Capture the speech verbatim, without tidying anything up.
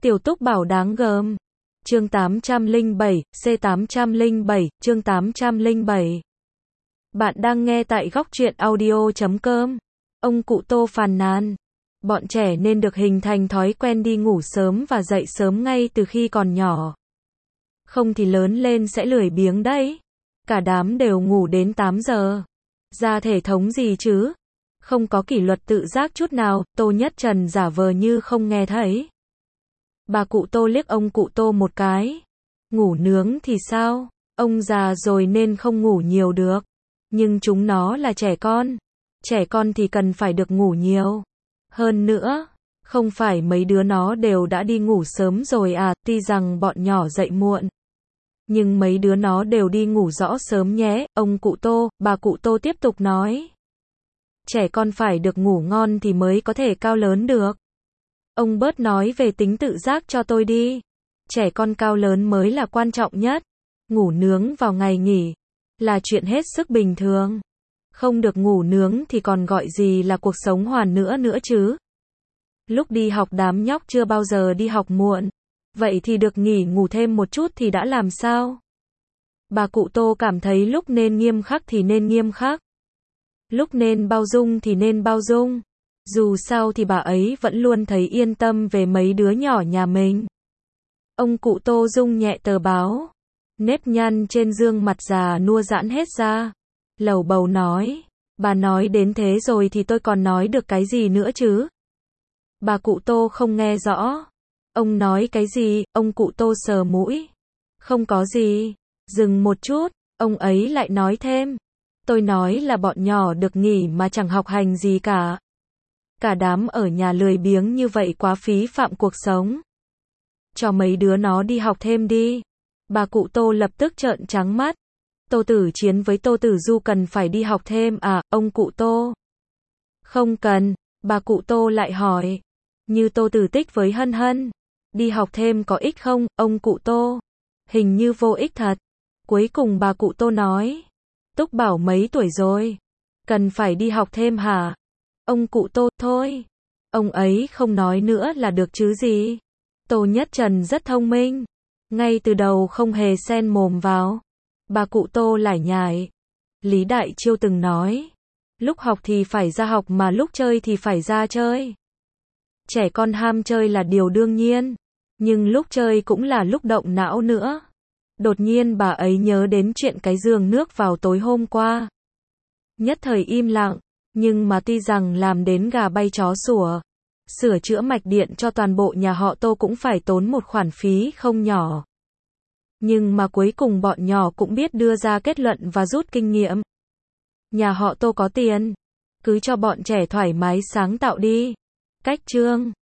Tiểu Túc Bảo đáng gờm. Chương tám trăm lẻ bảy, C tám trăm lẻ bảy, chương tám trăm lẻ bảy. Bạn đang nghe tại góc truyện audio chấm com. Ông cụ Tô phàn nàn. Bọn trẻ nên được hình thành thói quen đi ngủ sớm và dậy sớm ngay từ khi còn nhỏ. Không thì lớn lên sẽ lười biếng đấy. Cả đám đều ngủ đến tám giờ. Ra thể thống gì chứ? Không có kỷ luật tự giác chút nào, Tô Nhất Trần giả vờ như không nghe thấy. Bà cụ Tô liếc ông cụ Tô một cái. Ngủ nướng thì sao? Ông già rồi nên không ngủ nhiều được. Nhưng chúng nó là trẻ con. Trẻ con thì cần phải được ngủ nhiều. Hơn nữa, không phải mấy đứa nó đều đã đi ngủ sớm rồi à, tuy rằng bọn nhỏ dậy muộn. Nhưng mấy đứa nó đều đi ngủ rõ sớm nhé, ông cụ Tô, bà cụ Tô tiếp tục nói. Trẻ con phải được ngủ ngon thì mới có thể cao lớn được. Ông bớt nói về tính tự giác cho tôi đi. Trẻ con cao lớn mới là quan trọng nhất. Ngủ nướng vào ngày nghỉ là chuyện hết sức bình thường. Không được ngủ nướng thì còn gọi gì là cuộc sống hoàn nữa nữa chứ. Lúc đi học đám nhóc chưa bao giờ đi học muộn. Vậy thì được nghỉ ngủ thêm một chút thì đã làm sao? Bà cụ Tô cảm thấy lúc nên nghiêm khắc thì nên nghiêm khắc. Lúc nên bao dung thì nên bao dung. Dù sao thì bà ấy vẫn luôn thấy yên tâm về mấy đứa nhỏ nhà mình. Ông cụ Tô rung nhẹ tờ báo. Nếp nhăn trên gương mặt già nua giãn hết ra. Lầu bầu nói. Bà nói đến thế rồi thì tôi còn nói được cái gì nữa chứ? Bà cụ Tô không nghe rõ. Ông nói cái gì? Ông cụ Tô sờ mũi. Không có gì. Dừng một chút, ông ấy lại nói thêm. Tôi nói là bọn nhỏ được nghỉ mà chẳng học hành gì cả. Cả đám ở nhà lười biếng như vậy quá phí phạm cuộc sống. Cho mấy đứa nó đi học thêm đi. Bà cụ Tô lập tức trợn trắng mắt. Tô Tử Chiến với Tô Tử Du cần phải đi học thêm à, ông cụ Tô? Không cần, bà cụ Tô lại hỏi. Như Tô Tử Tích với Hân Hân. Đi học thêm có ích không, ông cụ Tô? Hình như vô ích thật. Cuối cùng bà cụ Tô nói. Túc Bảo mấy tuổi rồi? Cần phải đi học thêm hả? Ông cụ Tô, thôi. Ông ấy không nói nữa là được chứ gì. Tô Nhất Trần rất thông minh. Ngay từ đầu không hề xen mồm vào. Bà cụ Tô lải nhải. Lý Đại Chiêu từng nói. Lúc học thì phải ra học mà lúc chơi thì phải ra chơi. Trẻ con ham chơi là điều đương nhiên. Nhưng lúc chơi cũng là lúc động não nữa. Đột nhiên bà ấy nhớ đến chuyện cái giường nước vào tối hôm qua. Nhất thời im lặng. Nhưng mà tuy rằng làm đến gà bay chó sủa. Sửa chữa mạch điện cho toàn bộ nhà họ Tô cũng phải tốn một khoản phí không nhỏ. Nhưng mà cuối cùng bọn nhỏ cũng biết đưa ra kết luận và rút kinh nghiệm. Nhà họ Tô có tiền. Cứ cho bọn trẻ thoải mái sáng tạo đi. Cách chương